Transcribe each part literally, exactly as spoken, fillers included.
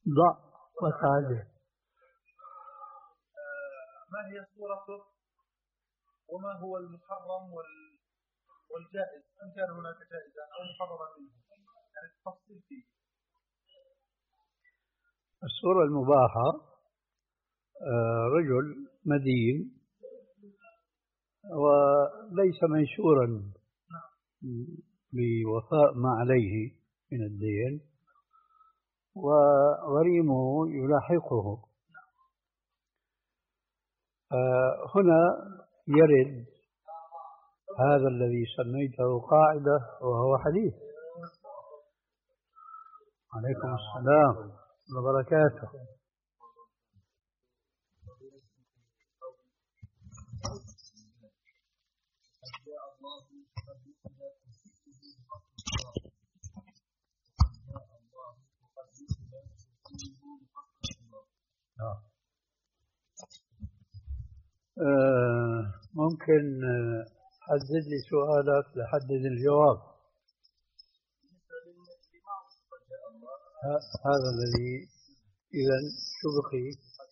ضع وتعالى. ما هي صورته وما هو المحرم والجائز، إن كان هناك جائزا أو محرما منه، يعني التفصيل فيه. الصورة المباحة رجل مدين وليس ميسورا بوفاء ما عليه من الدين وغريمه يلاحقه. هنا يرد هذا الذي سميته قاعدة وهو حديث. عليكم السلام وبركاته. آه ممكن حدد لي سؤالك لحدد الجواب. هذا الذي إذا شو بقي؟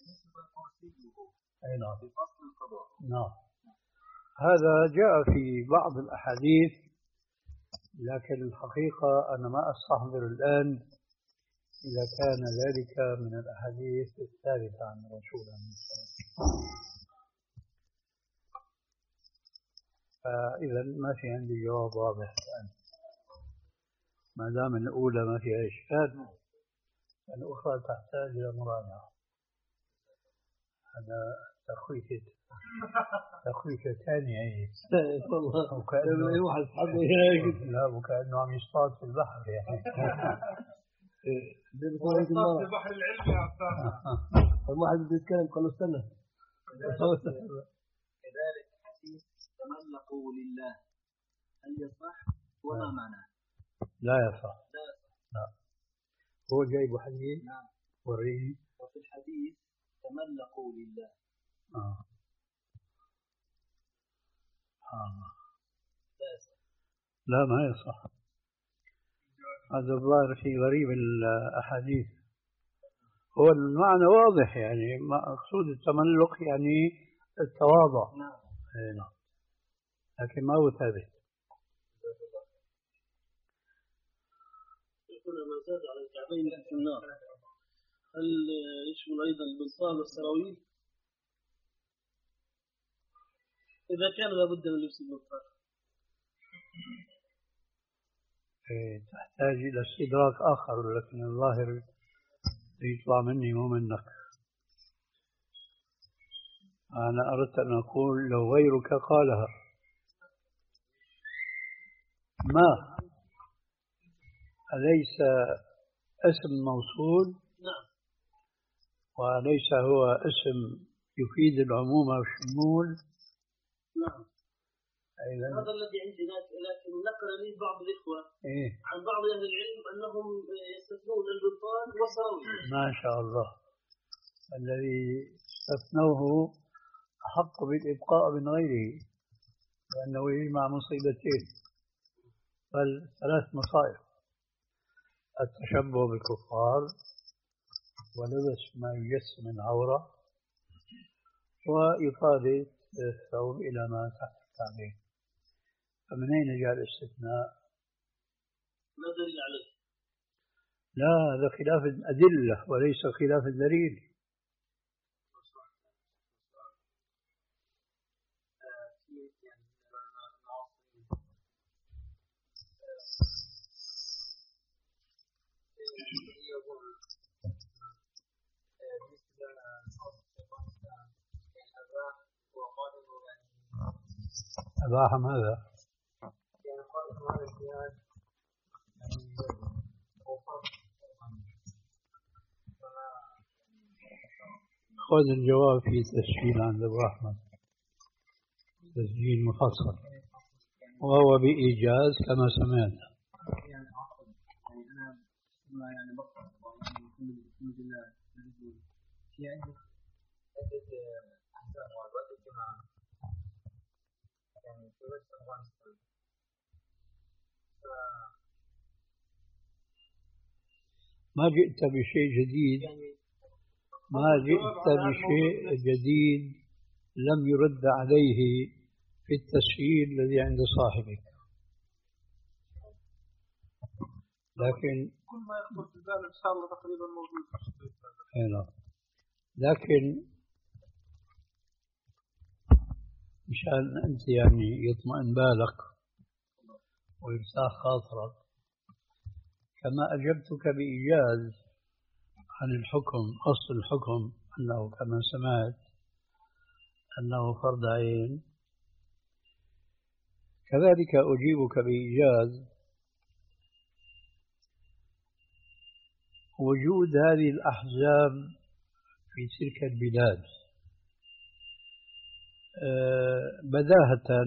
أي نعم. نعم هذا جاء في بعض الأحاديث، لكن الحقيقة أنا ما أستحضر الآن إذا كان ذلك من الأحاديث الثابتة عن رسول الله صلى الله عليه وسلم. فإذا ما في عندي جواب واضح الآن، ما دام الأولى ما فيها إشكال، الأخرى تحتاج إلى مراجعة. هذا تخويف تخويف ثاني يعني. والله وكأنه واحد حظه لا وكأنه عم يصطاد في البحر يعني. في البحر العلمي يا أستاذ. واحد بده يتكلم قال له استنى. كذلك حديث تملقوا لله، هل يصح وما معناه؟ لا يصح. لا هو جايب حديث. نعم وريه. وفي الحديث تملقوا لله. آه. آه. لا يصح. لا ما يصح. هذا الظاهر في غريب الأحاديث. هو المعنى واضح يعني، مقصود التملق يعني التواضع. نعم. اي نعم، لكن ما هو ثابت. يكون ما زاد على الكعبين في النار، هل يشمل أيضا البنطال والسراويل؟ إذا كان لابد من لبس البنطال تحتاج إلى استدراك آخر، لكن الظاهر يطلع مني مو منك. أنا أردت أن أقول لو غيرك قالها. ما أليس اسم موصول؟ نعم. وليس هو اسم يفيد العموم والشمول؟ نعم. هذا الذي عندي، لكن نقل لي بعض الإخوة إيه؟ عن بعض أهل العلم أنهم يستثنون البنطال والسراويل. ما شاء الله، الذي استثنوه أحق بالإبقاء من غيره، لأنه يجمع مصيبتين، بل ثلاث مصائب: التشبه بالكفار، ولبس ما يجسم العورة، وإفادة الثوب إلى ما تحت الكعبين. فمن أين جاء الاستثناء؟ لا دليل عليه. لا، هذا خلاف الأدلة وليس خلاف الدليل. أباح ماذا؟ خذ الجواب في تسجيل عند أبو أحمد، تسجيل مفصل، وهو بإيجاز كما سمعنا. يعني بقى يعني الحمد لله في عندك عدة أحكام وعبادة الجماعة يعني في وسط أفغانستان. ما جئت بشيء جديد، ما جئت بشيء جديد لم يرد عليه في التسهيل الذي عند صاحبك. لكن كل ما يخطر في بالك إن شاء الله تقريبا موجود في الشريط هذا. هنا لكن مشان أنت يعني يطمئن بالك ويرتاح خاطرك، كما أجبتك بإيجاز عن الحكم، أصل الحكم أنه كما سمعت أنه فرض عين، كذلك أجيبك بإيجاز وجود هذه الأحزاب في تلك البلاد بداهة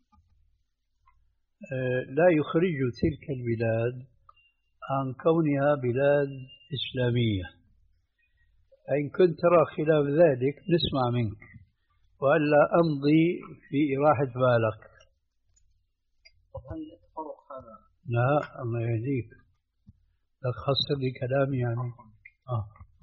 لا يخرج تلك البلاد عن كونها بلاد إسلامية. فإن كنت ترى خلاف ذلك نسمع منك، وألا أمضي في إراحة بالك. هل التفرق هذا؟ لا الله يهديك، لا تخسر لي كلامي يعني. آه.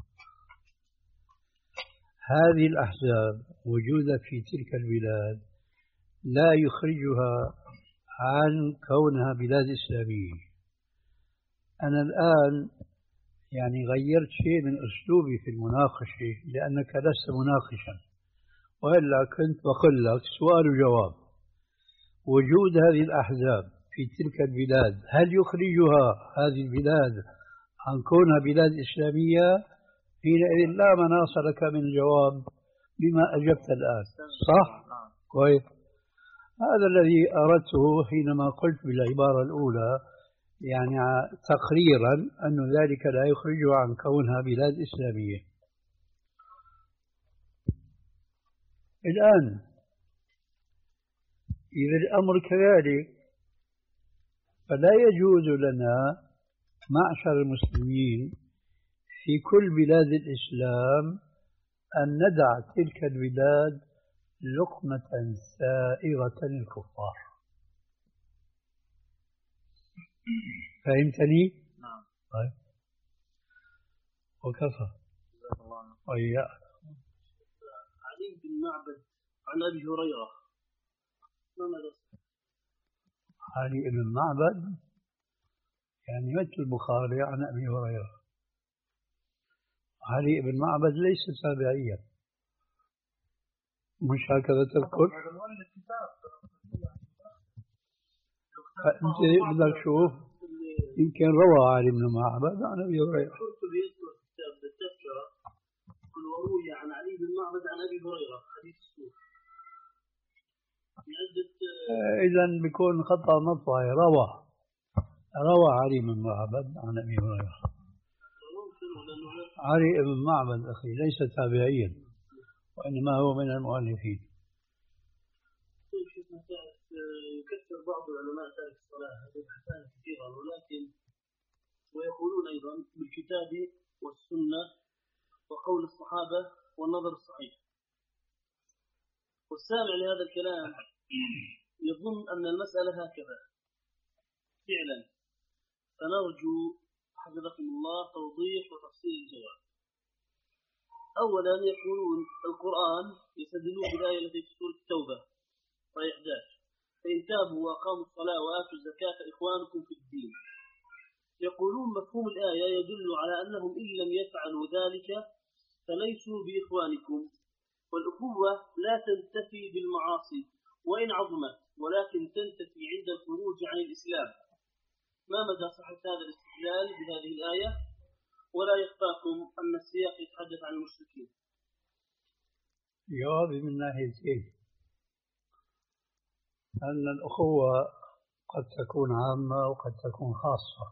هذه الأحزاب وجودها في تلك البلاد لا يخرجها عن كونها بلاد إسلامية. أنا الآن يعني غيرت شيء من أسلوبي في المناقشة لأنك لست مناقشا، وإلا كنت بقول لك سؤال وجواب. وجود هذه الأحزاب في تلك البلاد هل يخرجها هذه البلاد عن كونها بلاد إسلامية؟ حينئذ لا مناص لك من الجواب بما أجبت الآن. صح؟ كويس. هذا الذي أردته حينما قلت بالعبارة الأولى، يعني تقريرا أن ذلك لا يخرجها عن كونها بلاد إسلامية. الآن إذا الأمر كذلك فلا يجوز لنا معشر المسلمين في كل بلاد الإسلام أن ندع تلك البلاد لقمة سائغة للكفار. فهمتني؟ نعم. طيب وكفى. وإياك. علي بن معبد عن أبي هريرة، ما ماذا؟ علي بن معبد يعني مثل البخاري عن أبي هريرة. علي بن معبد ليس تابعيا، مش هكذا تذكر؟ فأنت بدك شوف يمكن روى علي بن معبد عن أبي هريرة. القرطبي يذكر في التذكرة يقول وروي عن علي بن معبد عن أبي هريرة حديث السوق. إذا بيكون خطأ مطبعي. روى روى علي بن معبد عن أبي هريرة. علي بن معبد أخي ليس تابعيا، وإنما هو من المؤلفين. يكثر بعض العلماء تارك الصلاة هذه الأحكام كثيرة، ولكن ويقولون أيضا بالكتاب والسنة وقول الصحابة والنظر الصحيح. والسامع لهذا الكلام يظن أن المسألة هكذا فعلا، فنرجو حفظكم الله توضيح وتفصيل الجواب. أولا يقولون القرآن يستدلون بالآية التي في سورة التوبة آية إحدى عشر فإن تابوا وأقاموا الصلاة وآتوا الزكاة إخوانكم في الدين. يقولون مفهوم الآية يدل على أنهم إن لم يفعلوا ذلك فليسوا بإخوانكم، والأخوة لا تنتفي بالمعاصي وإن عظمت، ولكن تنتفي عند الخروج عن الإسلام. ما مدى صحة هذا الاستدلال بهذه الآية؟ ولا يخفاكم أن السياق يتحدث عن المشركين. جوابي من ناحيتين، أن الأخوة قد تكون عامة وقد تكون خاصة.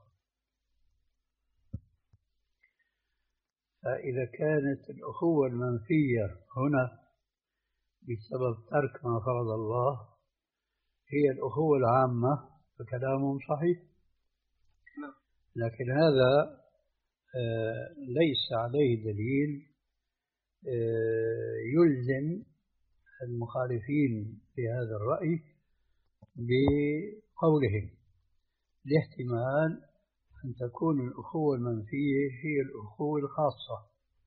فإذا كانت الأخوة المنفية هنا بسبب ترك ما فرض الله هي الأخوة العامة فكلامهم صحيح، لكن هذا ليس عليه دليل يلزم المخالفين في هذا الرأي بقولهم، لاحتمال أن تكون الأخوة المنفية هي الأخوة الخاصة،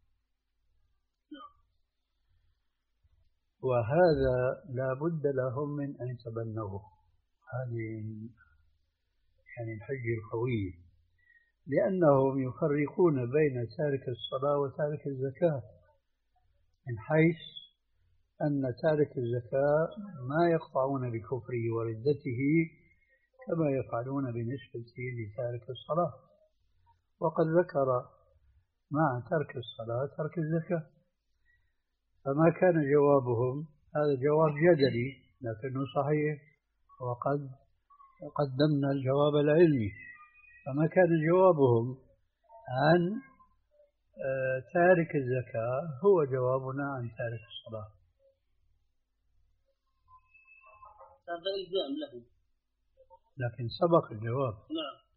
وهذا لا بد لهم من أن يتبنوه. هذه يعني الحجة القوية، لأنهم يفرقون بين تارك الصلاة وتارك الزكاة، من حيث أن تارك الزكاة ما يقطعون بكفره وردته كما يفعلون بالنسبة لتارك الصلاة، وقد ذكر مع ترك الصلاة ترك الزكاة. فما كان جوابهم، هذا جواب جدلي لكنه صحيح، وقد قدمنا الجواب العلمي. فما كان جوابهم عن تارك الزكاة هو جوابنا عن تارك الصلاة. هذا إلزام له، لكن سبق الجواب. نعم.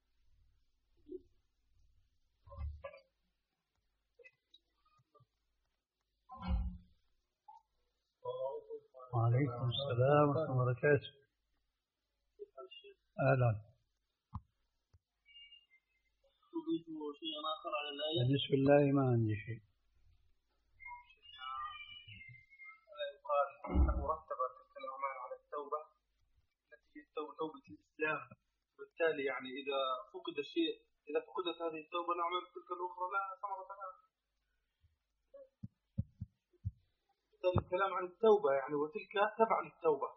وعليكم السلام ورحمة الله وبركاته. أهلا. بالنسبة لله ما عندي شيء. يقال أنه رتب تلك الأعمال على التوبة التي هي توبة الإسلام، وبالتالي يعني إذا فقد شيء، إذا فقدت هذه التوبة الأعمال تلك الأخرى لا ثمرة لها. الكلام عن التوبة يعني وتلك تبع للتوبة.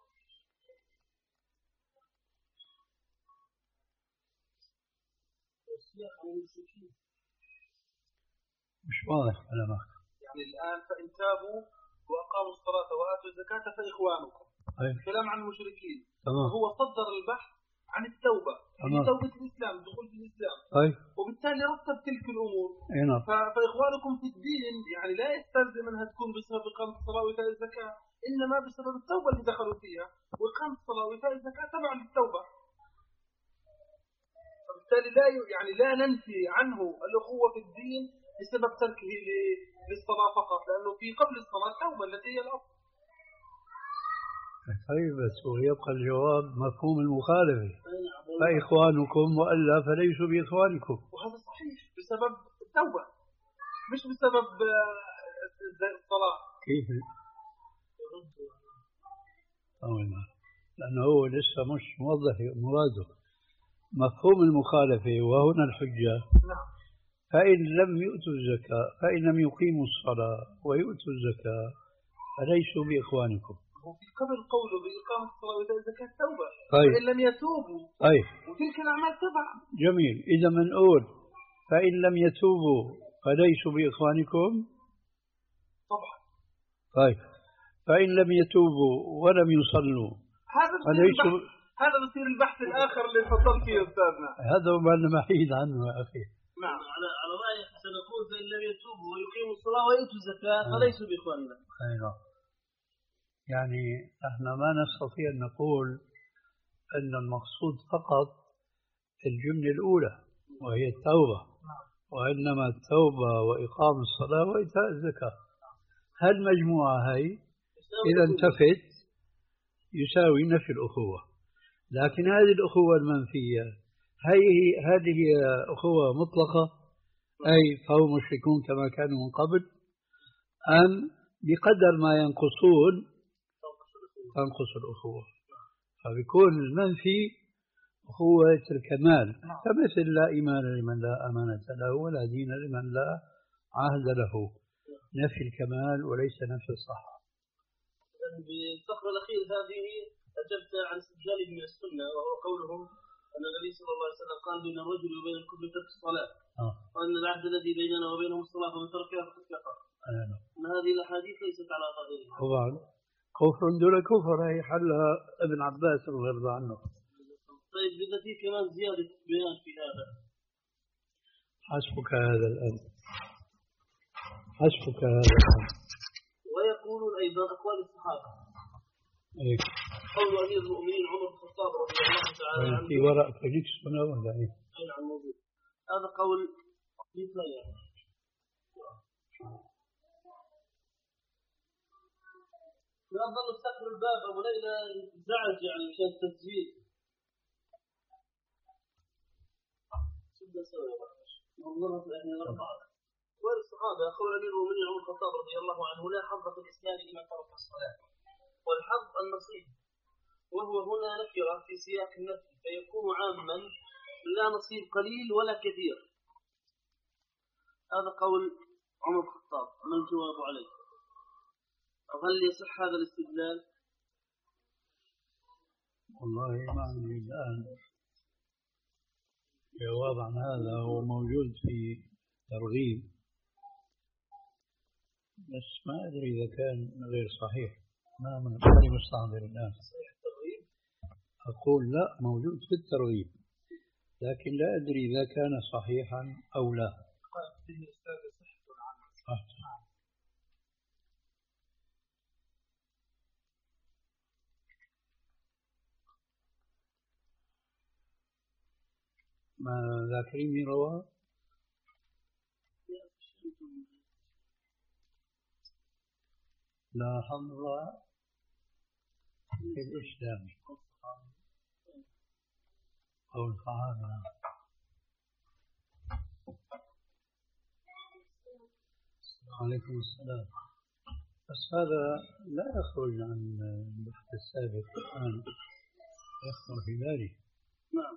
مش واضح كلامك. يعني الآن فإن تابوا وأقاموا الصلاة وآتوا الزكاة فإخوانكم. أيه. الكلام عن المشركين. تمام. هو صدر البحث عن التوبة، هي توبة الإسلام، دخول في الإسلام. أيه. وبالتالي رتب تلك الأمور. أيه. فإخوانكم في الدين يعني لا يستلزم أنها تكون بسبب إقامة الصلاة وإيتاء الزكاة، إنما بسبب التوبة اللي دخلوا فيها، وإقامة الصلاة وإيتاء الزكاة تبع للتوبة. فبالتالي لا يعني لا ننفي عنه الأخوة في الدين بسبب تركه للصلاة فقط، لأنه في قبل الصلاة توبة التي هي الأصل. طيب بس ويبقى الجواب مفهوم المخالفة، فإخوانكم وألا فليسوا بإخوانكم. وهذا صحيح بسبب التوبة مش بسبب الصلاة. كيف؟ أولا لأنه هو لسه مش موضح مراده. مفهوم المخالفة وهنا الحجة. نعم. فإن لم يؤتوا الزكاة، فإن لم يقيموا الصلاة ويؤتوا الزكاة فليسوا بإخوانكم. وفي قبل قوله بإقامة الصلاة وإيتاء الزكاة توبة. طيب. فإن لم يتوبوا. طيب. وتلك الأعمال تبع. جميل. إذا منقول فإن لم يتوبوا فليسوا بإخوانكم. طبعا. طيب. فإن لم يتوبوا ولم يصلوا هذا فليسوا. هذا بصير البحث الآخر اللي فصل فيه أستاذنا. هذا ما أنا بعيد عنه يا أخي. نعم. على على رأيك سنقول فإن لم يتوبوا ويقيموا الصلاة ويؤتوا الزكاة فليسوا بإخواننا. أيوة. يعني احنا ما نستطيع أن نقول أن المقصود فقط الجملة الأولى وهي التوبة، وإنما التوبة وإقام الصلاة وإيتاء الزكاة. هالمجموعة هاي إذا انتفت يساوي نفي الأخوة. لكن هذه الأخوة المنفية هي هذه أخوة مطلقة، أي فهم مشركون كما كانوا من قبل، أم بقدر ما ينقصون تنقص الأخوة. فبيكون المنفي أخوة الكمال، فمثل لا إيمان لمن لا أمانة له ولا دين لمن لا عهد له. نفي الكمال وليس نفي الصحة. بالفقرة الأخير هذه أجبت عن استدلال من السنة، وهو قولهم أن النبي صلى الله عليه وسلم قال بين الرجل وبين الكفر ترك الصلاة، آه. وأن العهد الذي بيننا وبينهم الصلاة فمن تركها فقد كفر. آه. أن هذه الأحاديث ليست على ظاهرها. طبعا كفر دون كفر، هي حلها ابن عباس رضي الله عنه. طيب إذا في كمان زيادة بيان في هذا. حسبك هذا الآن، حسبك هذا الآن. ويقولون أيضا أقوال الصحابة. إيه. قول أمير المؤمنين عمر بن الخطاب رضي الله تعالى عنه. في ورق تجيك سنة ولا إيه؟ أي نعم موجود. هذا قول مثل يعني. لا ظل استقبل الباب أبو ليلى زعج يعني مشان التسجيل. والصحابة يقول أمير المؤمنين عمر الخطاب رضي الله عنه لا حظ في الإسلام لمن ترك الصلاة، والحظ النصيب، وهو هنا نكرة في سياق النفي فيكون عاما لا نصيب قليل ولا كثير. هذا قول عمر الخطاب، ما الجواب عليه؟ أو هل يصح هذا الاستدلال؟ والله ما عندي الآن جواب عن هذا، هو موجود في ترغيب بس ما أدري إذا كان غير صحيح، ما من ماني مستحضر الآن. أقول لا، موجود في الترغيب لكن لا أدري إذا كان صحيحا أو لا. ما ذاكرين من رواه؟ لا حظ في الإسلام أو الصحابة. عليكم السلام. بس هذا لا يخرج عن البحث السابق الآن، يخطر في بالي. نعم.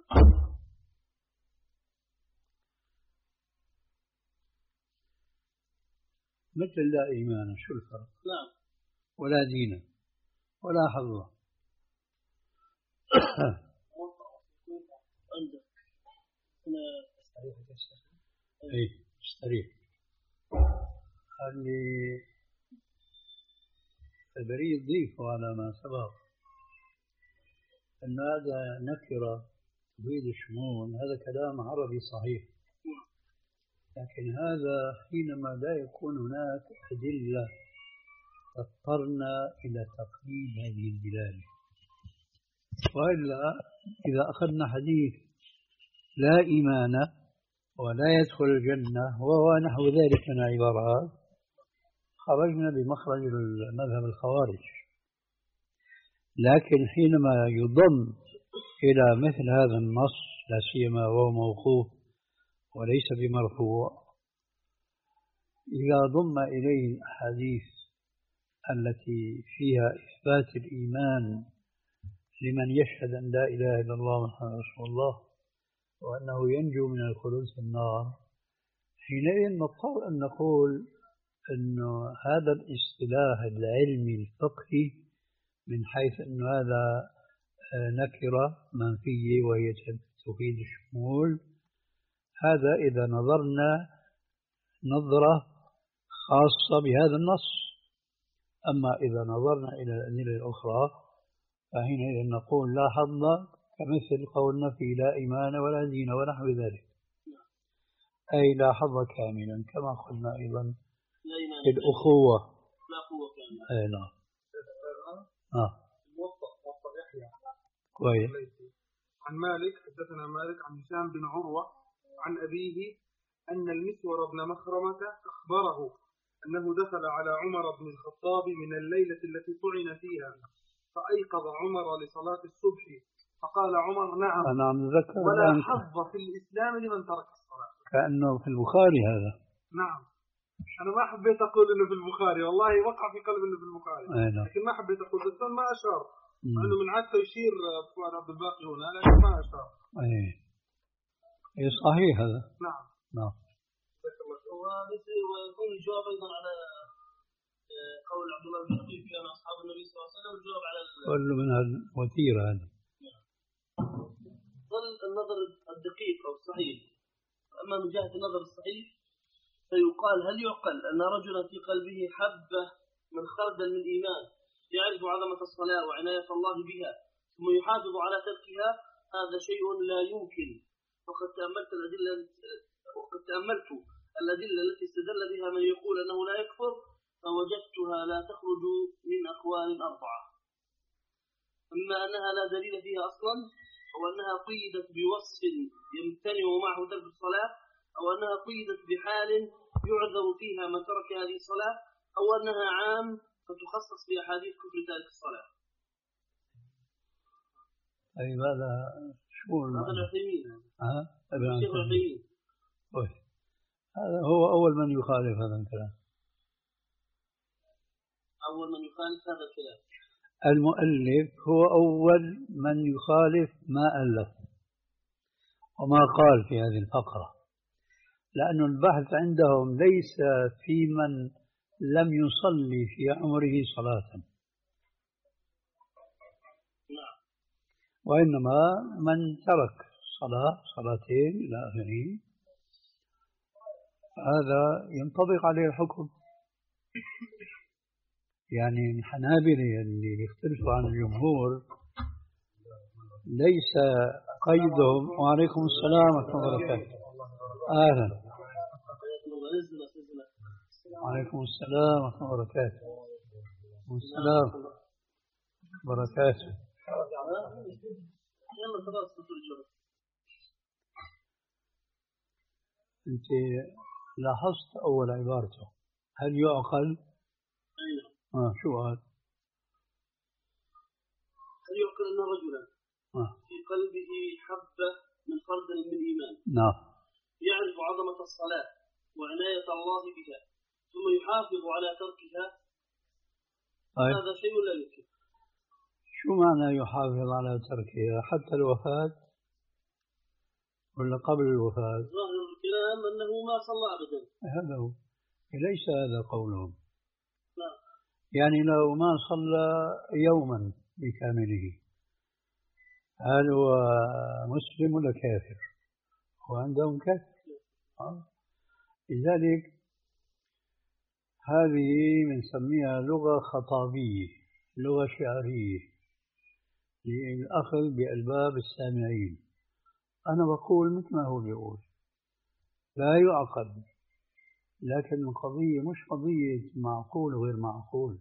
مثل لا إيمان، شو الفرق؟ نعم. ولا دين ولا حظ. عندك ايه استريح. اللي البريد ضيفه على ما سبق أن هذا نكرة تفيد الشمول، هذا كلام عربي صحيح، لكن هذا حينما لا يكون هناك أدلة اضطرنا إلى تقييد هذه الدلالة. وإلا إذا أخذنا حديث لا إيمان ولا يدخل الجنة وهو نحو ذلك من العبارات خرجنا بمخرج المذهب الخوارج. لكن حينما يضم إلى مثل هذا النص لا سيما وهو موقوف وليس بمرفوع، إذا ضم إليه الأحاديث التي فيها إثبات الإيمان لمن يشهد أن لا إله إلا الله محمد رسول الله وأنه ينجو من الخلود في النار، حينئذ نضطر أن نقول أن هذا الاصطلاح العلمي الفقهي من حيث أن هذا نكرة منفية وهي تفيد الشمول، هذا إذا نظرنا نظرة خاصة بهذا النص. أما إذا نظرنا إلى الأدلة الأخرى فحينئذ نقول لا حظ كمثل قولنا في لا إيمان ولا دين ونحو ذلك، أي لا حظ كاملا كما قلنا أيضا في الأخوة. لا قوة كاملة. أي نعم. آه. كويس. عن مالك حدثنا مالك عن هشام بن عروة عن أبيه أن المسور بن مخرمة أخبره أنه دخل على عمر بن الخطاب من الليلة التي طعن فيها فأيقظ عمر لصلاة الصبح فقال عمر نعم نعم ذكر ولا حظ في الإسلام لمن ترك الصلاة. كأنه في البخاري هذا. نعم. أنا ما حبيت أقول إنه في البخاري، والله وقع في قلب إنه في البخاري، لكن ما حبيت أقول بس ما أشار، لأنه من عادته يشير فؤاد عبد الباقي هنا لكن ما أشار. إيه. إيه صحيح هذا. نعم. نعم. ويكون الجواب أيضا على قول عبد الله بن مسعود كان أصحاب النبي صلى الله عليه وسلم، الجواب على كل من الوتيرة هذه. ظل النظر الدقيق أو الصحيح. أما من جهة النظر الصحيح فيقال هل يعقل أن رجلا في قلبه حبة من خردل من إيمان يعرف عظمة الصلاة وعناية الله بها ثم يحافظ على تركها؟ هذا شيء لا يمكن. وقد تأملت الأدلة وقد تأملت الأدلة التي استدل بها من يقول أنه لا يكفر فوجدتها لا تخرج من أقوال أربعة: أما أنها لا دليل فيها أصلا، أو أنها قيدت بوصف يمتنع معه ترك الصلاة، أو أنها قيدت بحال يعذر فيها من ترك هذه الصلاة، أو أنها عام فتخصص في أحاديث كفر تارك الصلاة. طيب هذا شو هذا العثيمين. ها؟ الشيخ العثيمين. طيب. هذا هو أول من يخالف هذا الكلام. أول من يخالف هذا الكلام المؤلف هو أول من يخالف ما ألف وما قال في هذه الفقرة، لأن البحث عندهم ليس في من لم يصلي في عمره صلاة، وإنما من ترك صلاة صلاتين إلى آخره، هذا ينطبق عليه الحكم. يعني الحنابلة اللي يختلفوا عن الجمهور ليس قيدهم. وعليكم السلام ورحمة الله وبركاته. أهلا. وعليكم السلام ورحمة الله وبركاته. والسلام وبركاته. أنت لاحظت أول عبارته، هل يعقل؟ آه شو قال؟ هل يعقل أن رجلا آه. في قلبه حبة من خردل من إيمان نعم يعرف عظمة الصلاة وعناية الله بها ثم يحافظ على تركها؟ طيب. هذا شيء لا يمكن. شو معنى يحافظ على تركها حتى الوفاة ولا قبل الوفاة؟ ظاهر الكلام أنه ما صلى أبدا. هذا هو، ليس هذا قولهم. لا. يعني لو ما صلى يوما بكامله هل هو مسلم ولا كافر؟ وعندهم كافر. لذلك هذه بنسميها لغة خطابية، لغة شعرية للأخذ بألباب السامعين. أنا بقول مثل ما هو بيقول، لا يعقل، لكن القضية مش قضية معقول وغير معقول.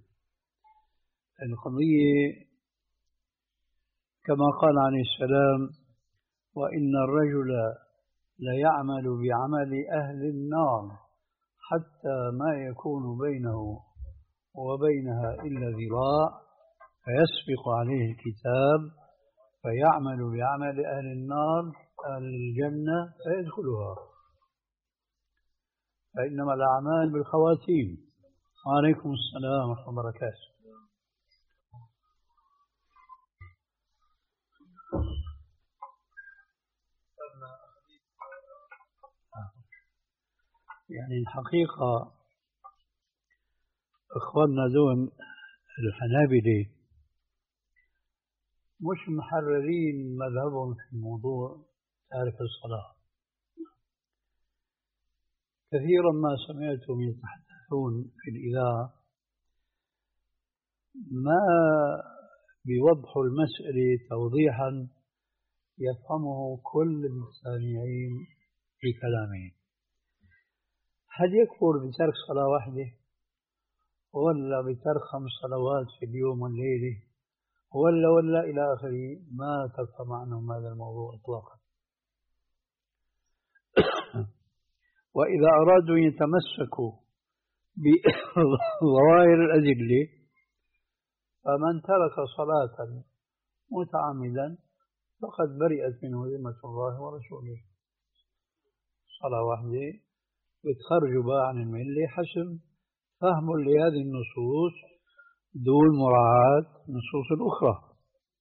القضية كما قال عليه السلام: وإن الرجل ليعمل بعمل أهل النار حتى ما يكون بينه وبينها إلا ذراع فيسبق عليه الكتاب فيعمل بعمل أهل النار أهل الجنة فيدخلها، فإنما الأعمال بالخواتيم. وعليكم السلام ورحمة الله وبركاته. يعني الحقيقة إخواننا دون الحنابلة مش محررين مذهبهم في موضوع تارك الصلاة. كثيرا ما سمعتهم يتحدثون في الإذاعة ما بيوضحوا المسألة توضيحا يفهمه كل السامعين في كلامهم. هل يكفر بترك صلاة واحدة ولا بترك خمس صلوات في اليوم والليلة ولا ولا إلى آخره؟ ما تفهم عنهم هذا الموضوع إطلاقا. وإذا أرادوا يتمسكوا بظواهر الأدلة فمن ترك صلاة متعمدا فقد برئت منه ذمة الله ورسوله. صلاة واحدة بتخرجوا بقى عن الملة حسب فهم لهذه النصوص دون مراعاة النصوص الأخرى.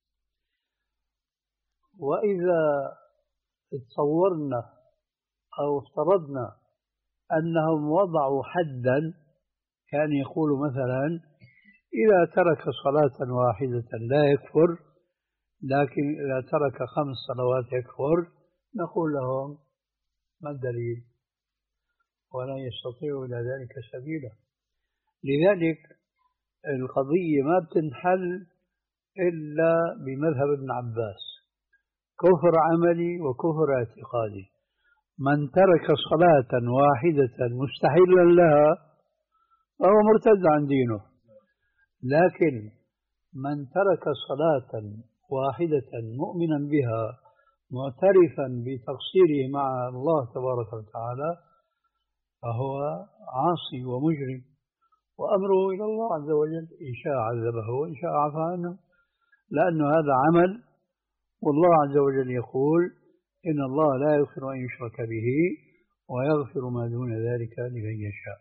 وإذا تصورنا أو افترضنا أنهم وضعوا حدا، كان يقول مثلا إذا ترك صلاة واحدة لا يكفر، لكن إذا ترك خمس صلوات يكفر، نقول لهم ما الدليل؟ ولا يستطيع إلى ذلك سبيلا. لذلك القضية ما بتنحل إلا بمذهب ابن عباس: كفر عملي وكفر اعتقادي. من ترك صلاة واحدة مستحيلا لها فهو مرتد عن دينه، لكن من ترك صلاة واحدة مؤمنا بها معترفا بتقصيره مع الله تبارك وتعالى فهو عاصي ومجرم، وأمره إلى الله عز وجل، إن شاء عذبه وإن شاء عفى عنه، لأن هذا عمل، والله عز وجل يقول: إن الله لا يغفر أن يشرك به ويغفر ما دون ذلك لمن يشاء.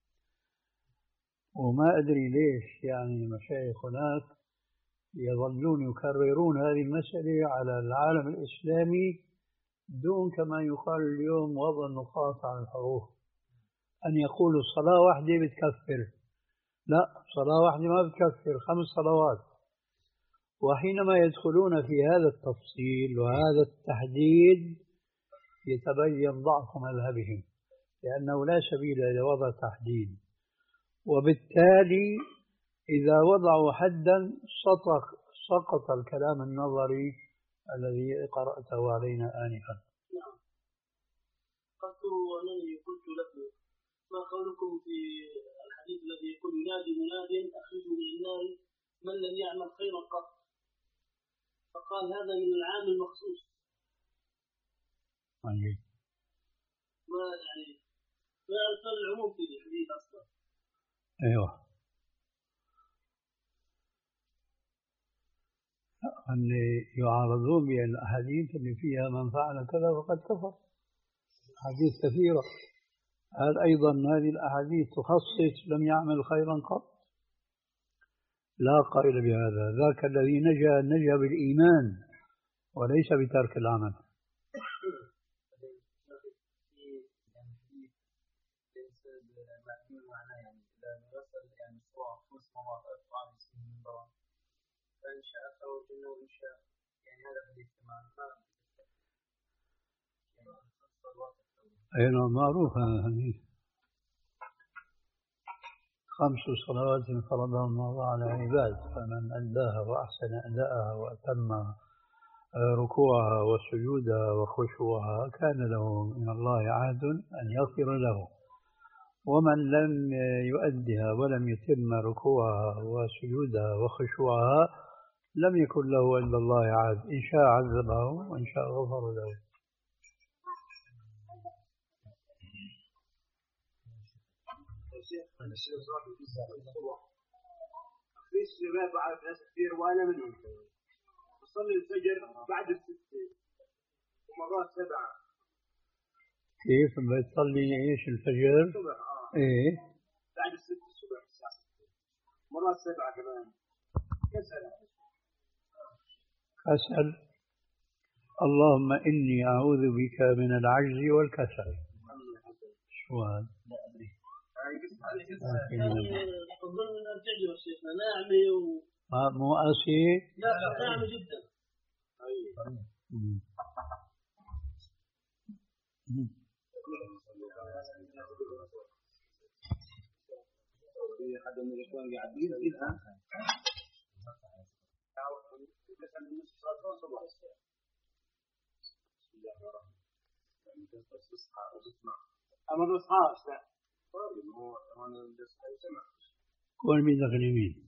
وما أدري ليش يعني المشايخ هناك يظلون يكررون هذه المسألة على العالم الإسلامي دون كما يقال اليوم وضع النقاط على الحروف، أن يقولوا صلاة واحدة بتكفر. لا، صلاة واحدة ما بتكفر، خمس صلوات. وحينما يدخلون في هذا التفصيل وهذا التحديد يتبين ضعف مذهبهم، لأنه لا سبيل إلى وضع تحديد، وبالتالي إذا وضعوا حدا سقط سقط الكلام النظري الذي قرأته علينا آنفا. نعم. اذكروا أنني قلت لكم ما قولكم في الحديث الذي يقول ينادي مناد أخرجوا من النار من لم يعمل خيرا قط، فقال هذا من العام المخصوص. طيب. ما يعني ما أرسل العموم في الحديث أصلا. أيوه. اللي يعارضون بأن الأحاديث اللي فيها من فعل كذا فقد كفر، أحاديث كثيرة. هل أيضا هذه الأحاديث تخصص لم يعمل خيرا قط؟ لا قائل بهذا، ذاك الذي نجا نجا بالإيمان وليس بترك العمل. فإن شاء خرج منه وإن شاء يعني هذا حديث تمام أي نعم، معروف هذا الحديث. خمس صلوات فرضها الله على العباد، فمن أداها وأحسن أداءها وأتم ركوعها وسجودها وخشوعها كان له من الله عهد أن يغفر له، ومن لم يؤدها ولم يتم ركوعها وسجودها وخشوعها لم يكن له عند الله عهد، إن شاء عذبه وإن شاء غفر له. في الشباب بعرف ناس كثير وأنا منهم، بصلي الفجر بعد الستة ومرات سبعة. كيف بتصلي ايش الفجر؟ الصبح اه ايه بعد الستة الصبح الساعة ستة، مرات سبعة كمان. كسل كسل. اللهم إني أعوذ بك من العجز والكسل. شو هذا؟ يعني أظن أن تعجب الشيخنا ناعمة و مو قاسية؟ لا ناعمة جدا. في حدا من الإخوان قاعدين الآن أما الإصحاء كون مين دخل يمين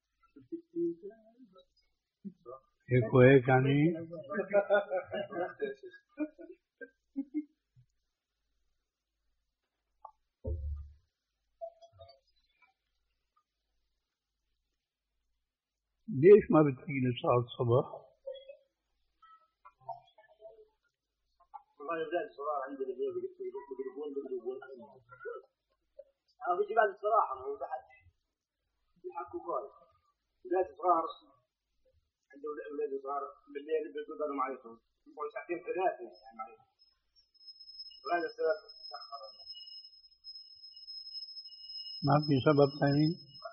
هيك وهيك يعني. ليش ما بتجيني صلاة الصبح؟ والله يبدأ الصلاة عندي بالليل بيقولون بيقولون أنا بيجي بعد الصراحة ما هو بعد يحكوا كويس. ولاد صغار عنده أولاد صغار بالليل بيقولوا معيكم يقولوا ساعتين ثلاثة يعني معيكم، وهذا السبب تأخر. ما في سبب ثاني؟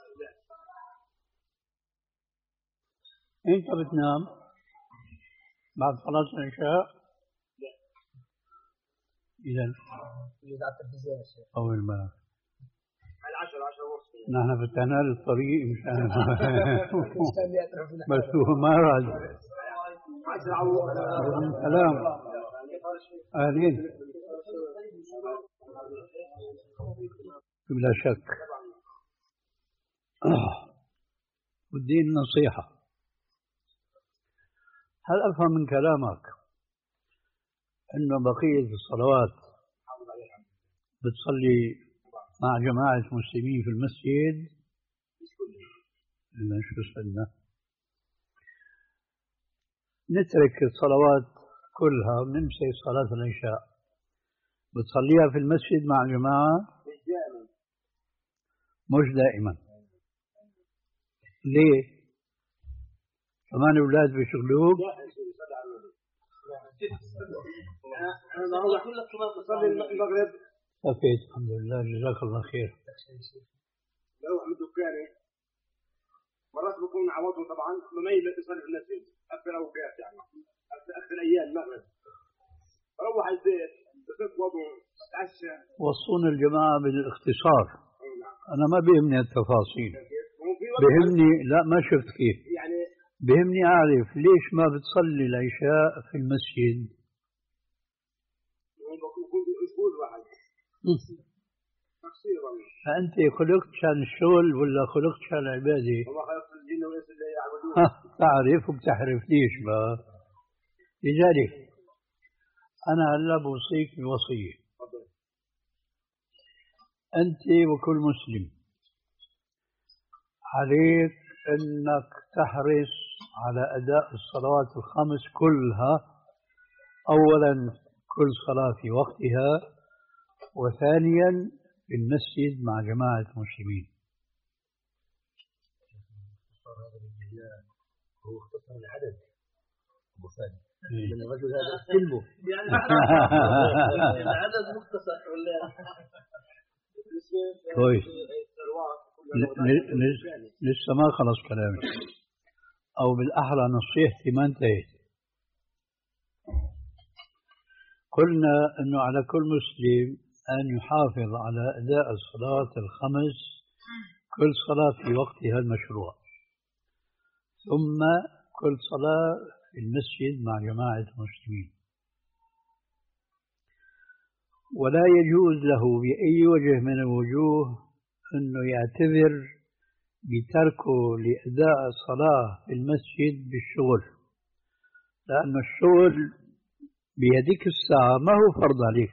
أنت بتنام بعد صلاة العشاء؟ لا. إذا يوزع التلفزيون الشيخ أول ما العشرة عشرة ونص نحن فتحنا له الطريق مشان بس هو ما راد. سلام أهلين. بلا شك والدين نصيحة. هل أفهم من كلامك أنه بقية الصلوات بتصلي مع جماعة مسلمين في المسجد؟ إلا شو صدنا نترك الصلوات كلها ونمسك صلاة العشاء، بتصليها في المسجد مع الجماعة؟ مش دائما. مش دائما. ليه؟ كمان أولاد بيشغلوك؟ لا صلى على النبي. أنا بروح كل الصلاة بصلي المغرب. أكيد الحمد لله جزاك الله خير. بروح من دكاني مرات بكون عوضهم طبعا ما يصلي في المسجد أكثر أوقات يعني أكثر أيام المغرب. بروح البيت بفك وضوء أتعشى. وصونا الجماعة بالاختصار. أنا ما بيهمني التفاصيل. بيهمني لا ما شفت كيف. يعني بيهمني أعرف ليش ما بتصلي العشاء في المسجد؟ بكون أسبوع واحد. تفسير والله. فأنت خلقت عشان الشغل ولا خلقت عشان العبادة؟ والله خلقت الجن والإنس اللي يعبدون. تعرف وبتحرف ليش بقى؟ لذلك أنا هلا بوصيك بوصية. أنت وكل مسلم عليك أنك تحرص على أداء الصلوات الخمس كلها. أولا كل صلاة في وقتها، وثانيا في المسجد مع جماعة المسلمين. هو اختصر العدد أبو فادي لأن الرجل هذا كلمه يعني العدد مختصر ولا كويس. لسه ما خلص كلامي، أو بالأحرى نصيحتي ما انتهت. قلنا أنه على كل مسلم أن يحافظ على أداء الصلاة الخمس كل صلاة في وقتها المشروع، ثم كل صلاة في المسجد مع جماعة المسلمين. ولا يجوز له بأي وجه من الوجوه أنه يعتذر بتركه لأداء الصلاة في المسجد بالشغل، لأن الشغل بيدك الساعة ما هو فرض عليك.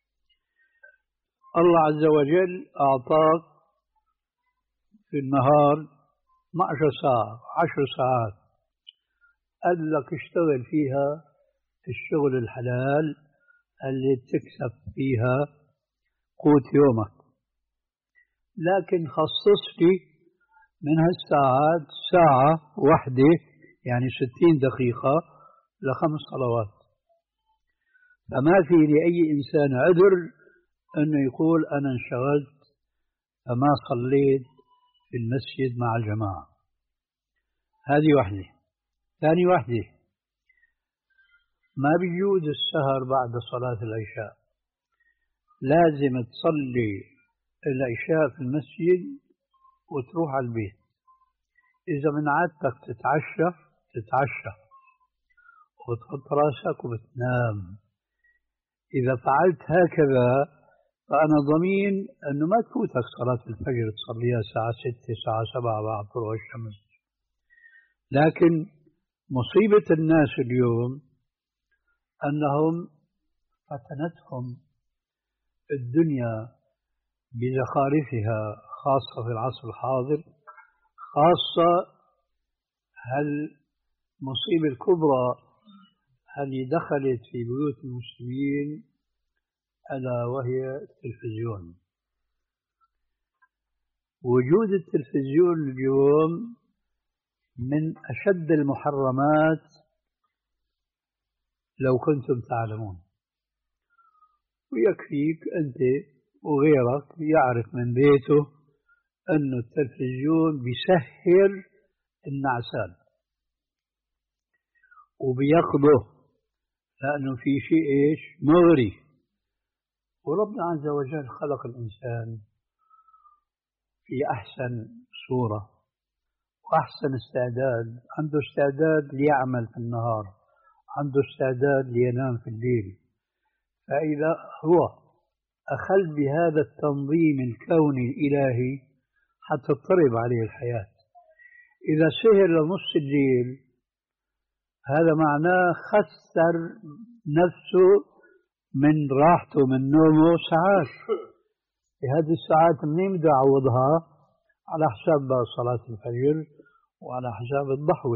الله عز وجل أعطاك في النهار اثنتي عشرة ساعة عشر ساعات، قال لك اشتغل فيها الشغل الحلال اللي تكسب فيها قوت يومك، لكن خصص لي من هالساعات ساعة واحدة يعني ستين دقيقة لخمس صلوات. فما في لأي إنسان عذر أنه يقول أنا انشغلت فما صليت في المسجد مع الجماعة. هذه واحدة. ثاني واحدة، ما بيجوز السهر بعد صلاة العشاء، لازم تصلي العشاء في المسجد وتروح على البيت. إذا من عادتك تتعشى تتعشى وتحط راسك وبتنام. إذا فعلت هكذا فأنا ضمين أنه ما تفوتك صلاة الفجر تصليها الساعة ستة الساعة سبعة بعد طلوع الشمس. لكن مصيبة الناس اليوم أنهم فتنتهم الدنيا بزخارفها، خاصة في العصر الحاضر، خاصة هالمصيبة الكبرى اللي دخلت في بيوت المسلمين ألا وهي التلفزيون. وجود التلفزيون اليوم من أشد المحرمات لو كنتم تعلمون. ويكفيك أنت وغيرك يعرف من بيته أن التلفزيون بيسهر النعسان وبيقضه، لأنه في شيء إيش مغري. وربنا عز وجل خلق الإنسان في أحسن صورة وأحسن استعداد. عنده استعداد ليعمل في النهار، عنده استعداد لينام في الليل. فإذا هو أخل بهذا التنظيم الكوني الإلهي حتى تضطرب عليه الحياة. إذا سهر لنص الليل هذا معناه خسر نفسه من راحته من نومه ساعات. في هذه الساعات منين بده يعوضها؟ على حساب صلاة الفجر وعلى حساب الضحوة.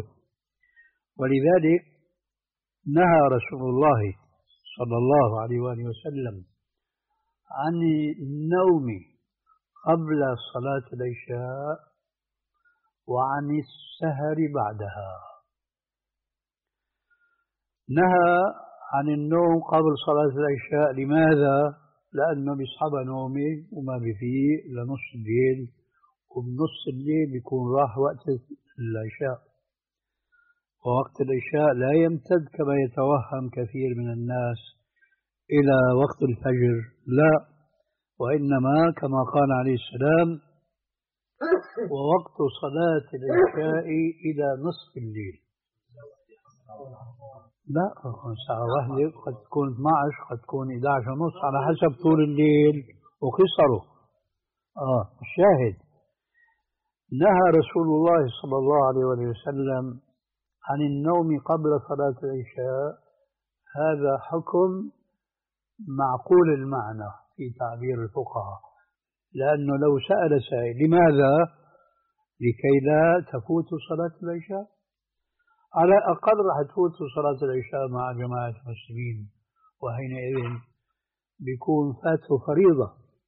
ولذلك نهى رسول الله صلى الله عليه وآله وسلم عن النوم قبل صلاة العشاء وعن السهر بعدها. نهى عن النوم قبل صلاة العشاء. لماذا؟ لأنه بيصحبها نومي وما بفيق لنص الليل، وبنص الليل بيكون راح وقت العشاء، ووقت العشاء لا يمتد كما يتوهم كثير من الناس إلى وقت الفجر، لا، وإنما كما قال عليه السلام: ووقت صلاة العشاء إلى نصف الليل. لا، ساعة واحدة قد تكون اثني عشر، قد تكون إحدى عشر ونص، على حسب طول الليل وقصره. آه الشاهد: نهى رسول الله صلى الله عليه وسلم عن النوم قبل صلاة العشاء. هذا حكم معقول المعنى في تعبير الفقهاء، لأنه لو سأل سائل لماذا؟ لكي لا تفوت صلاة العشاء. على الأقل راح تفوت صلاة العشاء مع جماعة المسلمين، وحينئذ بيكون فاته فريضة.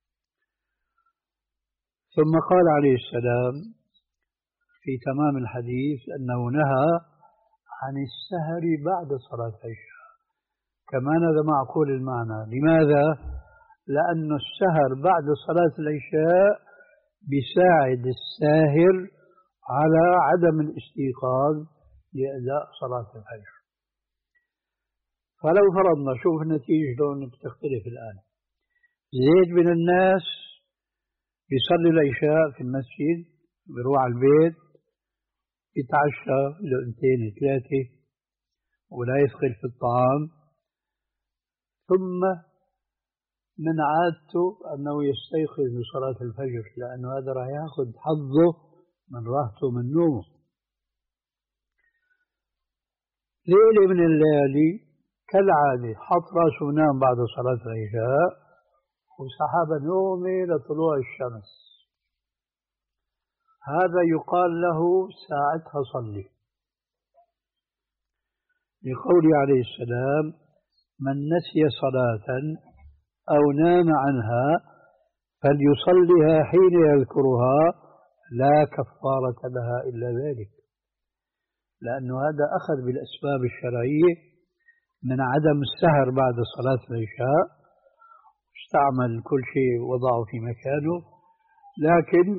ثم قال عليه السلام في تمام الحديث أنه نهى عن السهر بعد صلاة العشاء. كمان هذا معقول المعنى. لماذا؟ لأن السهر بعد صلاة العشاء بيساعد الساهر على عدم الاستيقاظ لأداء صلاة الفجر. فلو فرضنا، شوف النتيجة لون بتختلف الآن. زيد من الناس بيصلي العشاء في المسجد، بيروح على البيت يتعشى لقمتين ثلاثة ولا يثقل في الطعام، ثم من عادته أنه يستيقظ لصلاة الفجر، لأنه هذا راح يأخذ حظه من راحته من نومه. ليلة من الليالي كالعادة حط راسه ونام بعد صلاة العشاء، وسحب نومه لطلوع الشمس. هذا يقال له ساعتها صلي، لقوله عليه السلام: من نسي صلاة أو نام عنها فليصلها حين يذكرها لا كفارة لها إلا ذلك. لأنه هذا أخذ بالأسباب الشرعية من عدم السهر بعد صلاة العشاء، استعمل كل شيء وضعه في مكانه، لكن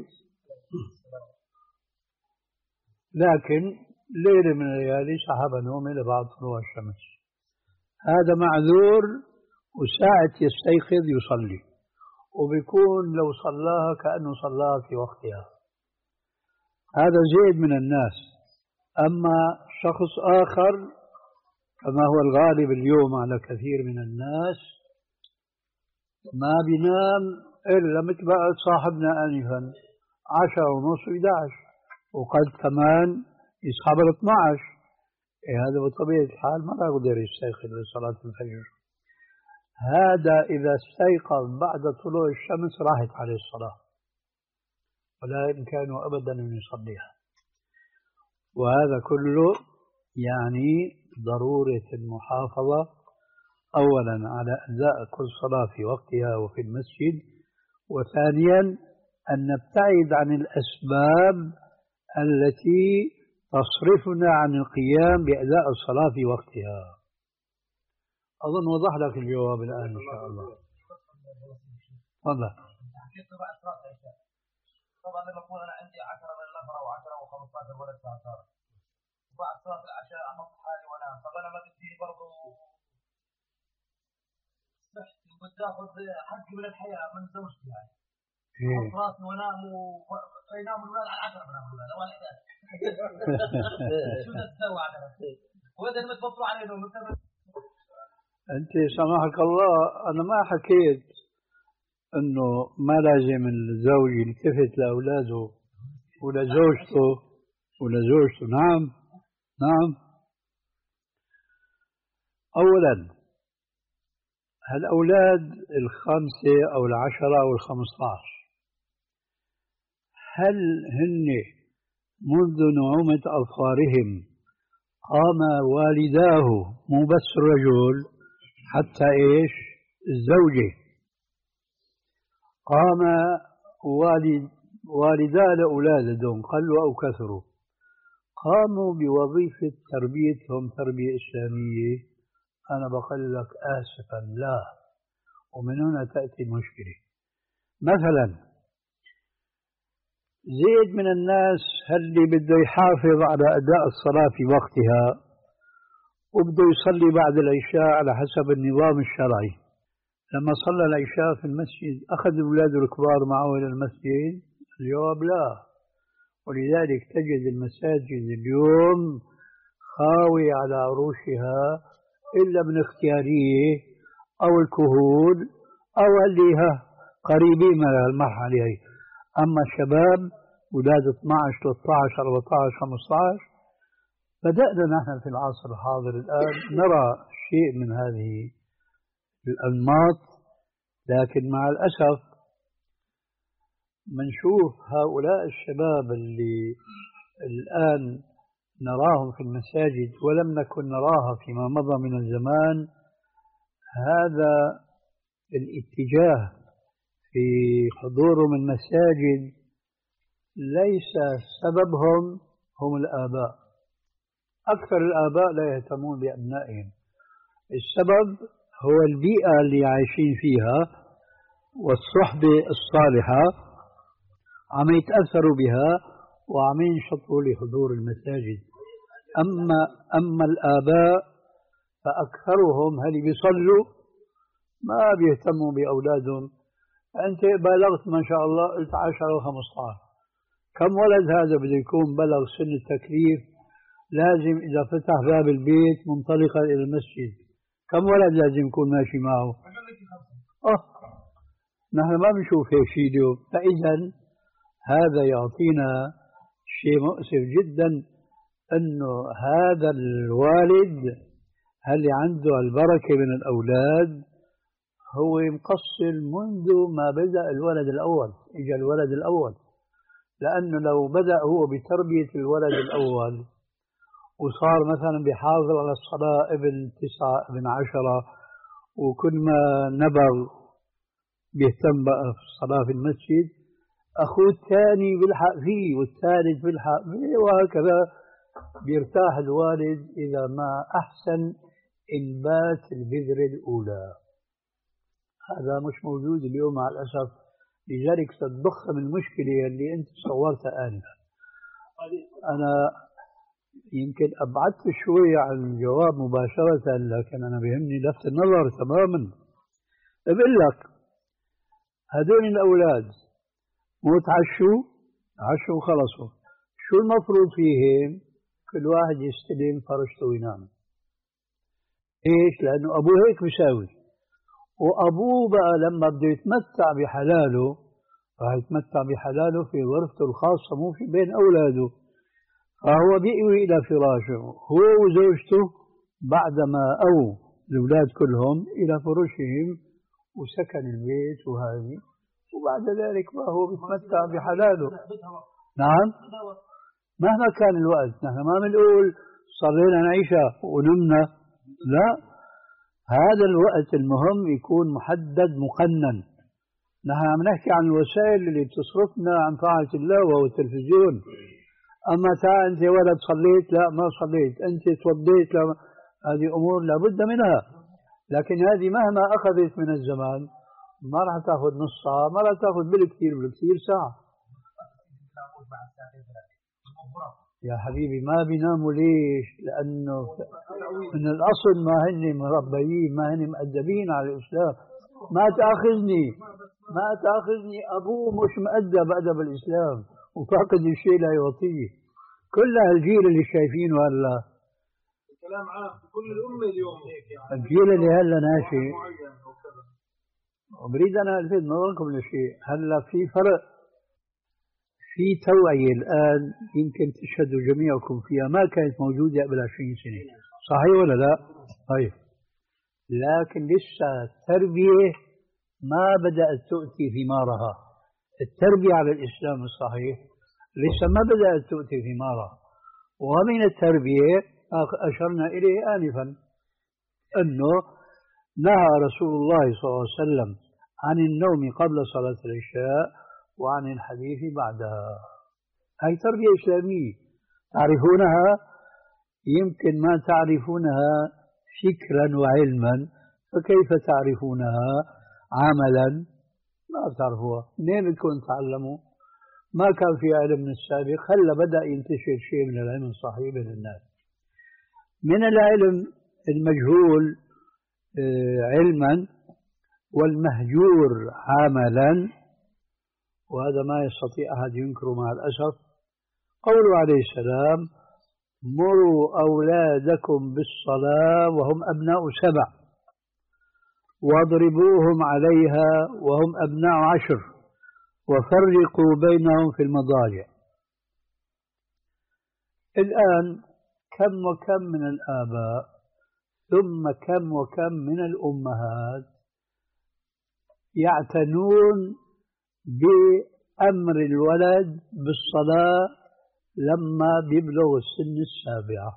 لكن ليلة من الليالي سحب نومه لبعد طلوع الشمس. هذا معذور، وساعة يستيقظ يصلي، وبيكون لو صلاها كأنه صلاها في وقتها. هذا زيد من الناس. أما شخص آخر كما هو الغالب اليوم على كثير من الناس ما بينام إلا مثل بقى صاحبنا آنفا عشرة ونص إحدى عشر، وقد كمان يصحب ال اثني عشر. إيه هذا بطبيعة الحال ما يقدر يستيقظ لصلاة الفجر. هذا إذا استيقظ بعد طلوع الشمس راحت عليه الصلاة، ولا يمكنه أبدا أن يصليها. وهذا كله يعني ضرورة المحافظة أولا على أداء كل صلاة في وقتها وفي المسجد، وثانيا أن نبتعد عن الأسباب التي تصرفنا عن القيام بأداء الصلاة في وقتها. أظن وضح لك الجواب الآن إن شاء الله. تفضل. طبعا لما اكون انا عندي عشرة من النفر او عشرة او خمسة عشر ولد تسعة عشر، وبعد صلاه العشاء احط حالي وانام، طب انا ما بدي برضه صحتي وبدي اخذ حقي من الحياه من زوجتي، يعني احط راسي وانام وينام الولاد على عشرة بنام الولاد او على احداشر. شو بدي اسوي على نفسي؟ وهذا اللي بتبطلوا عليه نوم. أنت سامحك الله، أنا ما حكيت انه ما لازم الزوج يلتفت لاولاده ولزوجته ولزوجته. نعم نعم. اولا هالاولاد الخمسه او العشره او الخمسه عشر، هل هن منذ نعومه اظفارهم قام والداه مو بس الرجل حتى ايش الزوجه قام والد والدا لأولادهم قلوا أو كثروا، قاموا بوظيفة تربيتهم تربية إسلامية، أنا بقول لك آسفا لا. ومن هنا تأتي المشكلة. مثلا زيد من الناس اللي بده يحافظ على أداء الصلاة في وقتها وبده يصلي بعد العشاء على حسب النظام الشرعي. لما صلى العشاء في المسجد أخذ أولاده الكبار معه إلى المسجد؟ الجواب لا. ولذلك تجد المساجد اليوم خاوية على عروشها إلا من اختيارية أو الكهول أو اللي قريبين من المرحلة هي. أما الشباب أولاد اثني عشر ثلاثة عشر أربعة عشر خمسة عشر بدأنا نحن في العصر الحاضر الآن نرى شيء من هذه الأنماط، لكن مع الأسف منشوف هؤلاء الشباب اللي الآن نراهم في المساجد ولم نكن نراها فيما مضى من الزمان. هذا الاتجاه في حضورهم المساجد ليس سببهم هم الآباء، أكثر الآباء لا يهتمون بأبنائهم، السبب هو البيئة اللي عايشين فيها والصحبة الصالحة عم يتأثروا بها وعم ينشطوا لحضور المساجد. أما أما الآباء فأكثرهم هل بيصلوا ما بيهتموا بأولادهم. أنت بلغت ما شاء الله قلت عشرة وخمسة عشر، كم ولد هذا بده يكون بلغ سن التكليف لازم إذا فتح باب البيت منطلقا إلى المسجد كم ولد لازم يكون ماشي معه؟ أه نحن ما بنشوف هيك شيء اليوم. فإذا هذا يعطينا شيء مؤسف جدا أنه هذا الوالد اللي عنده البركة من الأولاد هو مقصر منذ ما بدأ الولد الأول، إجا الولد الأول، لأنه لو بدأ هو بتربية الولد الأول وصار مثلا بيحافظ على الصلاة ابن تسعة ابن عشرة وكل ما نبغ بيهتم بقى في الصلاة في المسجد، أخوه الثاني بيلحق فيه والثالث بيلحق فيه وهكذا، بيرتاح الوالد إذا ما أحسن إنبات البذرة الأولى. هذا مش موجود اليوم مع الأسف، لذلك ستضخم المشكلة اللي أنت صورتها آنفا. أنا يمكن أبعدت شوي عن الجواب مباشرة، لكن أنا بيهمني لفت النظر تماما. بقول لك هذول الأولاد مو تعشوا عشوا وخلصوا، شو المفروض فيهم؟ كل واحد يستلم فرشته وينام. ليش؟ لأنه أبوه هيك بيساوي، وأبوه بقى لما بده يتمتع بحلاله راح يتمتع بحلاله في غرفته الخاصة مو في بين أولاده، فهو بيأوي إلى فراشه هو وزوجته بعدما أووا الأولاد كلهم إلى فرشهم وسكن البيت وهذه، وبعد ذلك ما هو بيتمتع بحلاله. نعم مهما كان الوقت، نحن ما بنقول صلينا العشاء ونمنا، لا، هذا الوقت المهم يكون محدد مقنن. نحن عم نحكي عن الوسائل اللي بتصرفنا عن طاعة الله وهو التلفزيون. أما تعال أنت ولد صليت لا ما صليت، أنت توضيت لا، هذه أمور لابد منها، لكن هذه مهما أخذت من الزمان ما راح تأخذ نص ساعة، ما راح تأخذ بالكثير بالكثير ساعة. يا حبيبي ما بيناموا ليش؟ لأنه من الأصل ما هن مربيين، ما هن مؤدبين على الإسلام. ما تأخذني ما تأخذني أبوه مش مؤدب أدب الإسلام وفاقد الشيء لا يعطيه. كل هالجيل اللي شايفينه هلا الكلام عام في كل الأمة اليوم هيك يعني، الجيل اللي هلا ناشئ. وبريد أنا ألفت نظركم لشيء، هلا في فرق في توعية الآن يمكن تشهدوا جميعكم فيها ما كانت موجودة قبل عشرين سنة، صحيح ولا لا؟ طيب، لكن لسه التربية ما بدأت تؤتي ثمارها. التربية على الإسلام الصحيح لسه ما بدأت تؤتي ثمارها. ومن التربية أشرنا إليه آنفا أنه نهى رسول الله صلى الله عليه وسلم عن النوم قبل صلاة العشاء وعن الحديث بعدها. هي تربية إسلامية تعرفونها، يمكن ما تعرفونها فكرا وعلما، فكيف تعرفونها عملا؟ ما تعرفوها. منين بدكم تعلموا؟ ما كان في علم من السابق، هلا بدأ ينتشر شيء من العلم الصحيح بين الناس. من العلم المجهول علما والمهجور عملا، وهذا ما يستطيع أحد ينكره مع الأسف، قوله عليه السلام: مروا أولادكم بالصلاة وهم أبناء سبع واضربوهم عليها وهم أبناء عشر وفرقوا بينهم في المضاجع. الآن كم وكم من الآباء ثم كم وكم من الأمهات يعتنون بأمر الولد بالصلاة لما بيبلغ السن السابعة،